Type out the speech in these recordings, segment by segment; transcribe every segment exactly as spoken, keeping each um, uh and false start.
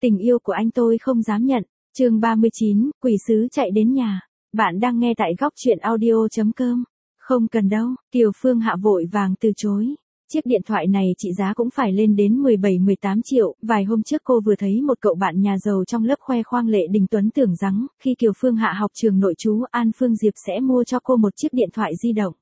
Tình yêu của anh tôi không dám nhận. Chương ba mươi chín, quỷ sứ chạy đến nhà. Bạn đang nghe tại góc truyện audio chấm com. Không cần đâu, Kiều Phương Hạ vội vàng từ chối. Chiếc điện thoại này trị giá cũng phải lên đến mười bảy mười tám triệu, vài hôm trước cô vừa thấy một cậu bạn nhà giàu trong lớp khoe khoang Lệ Đình Tuấn tưởng rằng, khi Kiều Phương Hạ học trường nội trú An Phương Diệp sẽ mua cho cô một chiếc điện thoại di động.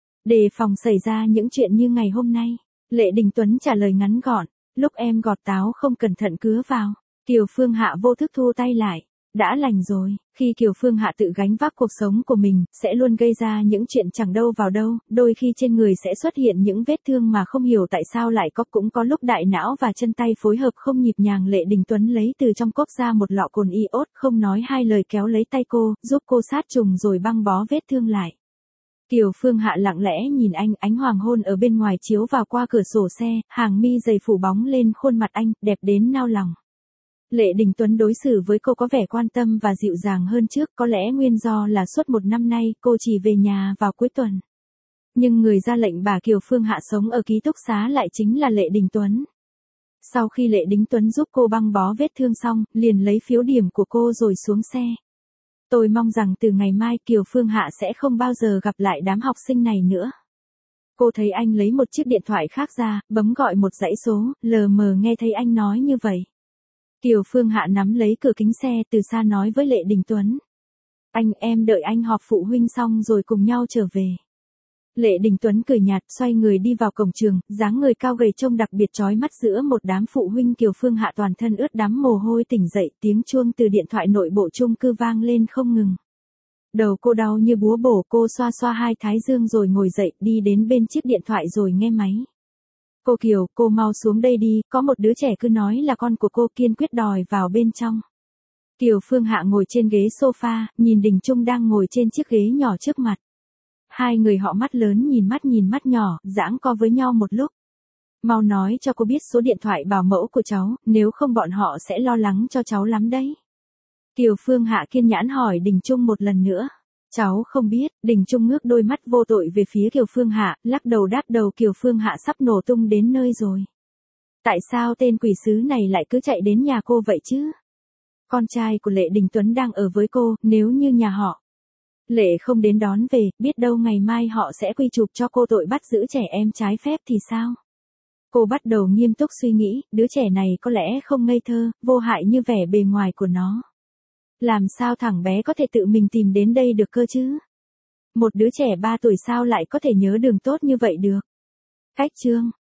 Đề phòng xảy ra những chuyện như ngày hôm nay, Lệ Đình Tuấn trả lời ngắn gọn, lúc em gọt táo không cẩn thận cứa vào. Kiều Phương Hạ vô thức thu tay lại. Đã lành rồi, khi Kiều Phương Hạ tự gánh vác cuộc sống của mình, sẽ luôn gây ra những chuyện chẳng đâu vào đâu, đôi khi trên người sẽ xuất hiện những vết thương mà không hiểu tại sao lại có, cũng có lúc đại não và chân tay phối hợp không nhịp nhàng. Lệ Đình Tuấn lấy từ trong cốp ra một lọ cồn iốt, không nói hai lời kéo lấy tay cô, giúp cô sát trùng rồi băng bó vết thương lại. Kiều Phương Hạ lặng lẽ nhìn anh, ánh hoàng hôn ở bên ngoài chiếu vào qua cửa sổ xe, hàng mi dày phủ bóng lên khuôn mặt anh, đẹp đến nao lòng. Lệ Đình Tuấn đối xử với cô có vẻ quan tâm và dịu dàng hơn trước, có lẽ nguyên do là suốt một năm nay cô chỉ về nhà vào cuối tuần. Nhưng người ra lệnh bà Kiều Phương Hạ sống ở ký túc xá lại chính là Lệ Đình Tuấn. Sau khi Lệ Đình Tuấn giúp cô băng bó vết thương xong, liền lấy phiếu điểm của cô rồi xuống xe. Tôi mong rằng từ ngày mai Kiều Phương Hạ sẽ không bao giờ gặp lại đám học sinh này nữa. Cô thấy anh lấy một chiếc điện thoại khác ra, bấm gọi một dãy số, lờ mờ nghe thấy anh nói như vậy. Kiều Phương Hạ nắm lấy cửa kính xe từ xa nói với Lệ Đình Tuấn. Anh em đợi anh họp phụ huynh xong rồi cùng nhau trở về. Lệ Đình Tuấn cười nhạt xoay người đi vào cổng trường, dáng người cao gầy trông đặc biệt chói mắt giữa một đám phụ huynh. Kiều Phương Hạ toàn thân ướt đẫm mồ hôi tỉnh dậy, tiếng chuông từ điện thoại nội bộ chung cư vang lên không ngừng. Đầu cô đau như búa bổ, cô xoa xoa hai thái dương rồi ngồi dậy đi đến bên chiếc điện thoại rồi nghe máy. Cô Kiều, cô mau xuống đây đi, có một đứa trẻ cứ nói là con của cô, kiên quyết đòi vào bên trong. Kiều Phương Hạ ngồi trên ghế sofa, nhìn Đình Trung đang ngồi trên chiếc ghế nhỏ trước mặt. Hai người họ mắt lớn nhìn mắt nhìn mắt nhỏ, giãng co với nhau một lúc. Mau nói cho cô biết số điện thoại bảo mẫu của cháu, nếu không bọn họ sẽ lo lắng cho cháu lắm đấy. Kiều Phương Hạ kiên nhẫn hỏi Đình Trung một lần nữa. Cháu không biết. Đình Trung ngước đôi mắt vô tội về phía Kiều Phương Hạ, lắc đầu đáp đầu. Kiều Phương Hạ sắp nổ tung đến nơi rồi. Tại sao tên quỷ sứ này lại cứ chạy đến nhà cô vậy chứ? Con trai của Lệ Đình Tuấn đang ở với cô, nếu như nhà họ Lệ không đến đón về, biết đâu ngày mai họ sẽ quy chụp cho cô tội bắt giữ trẻ em trái phép thì sao? Cô bắt đầu nghiêm túc suy nghĩ, đứa trẻ này có lẽ không ngây thơ, vô hại như vẻ bề ngoài của nó. Làm sao thằng bé có thể tự mình tìm đến đây được cơ chứ? Một đứa trẻ ba tuổi sao lại có thể nhớ đường tốt như vậy được? Cách chương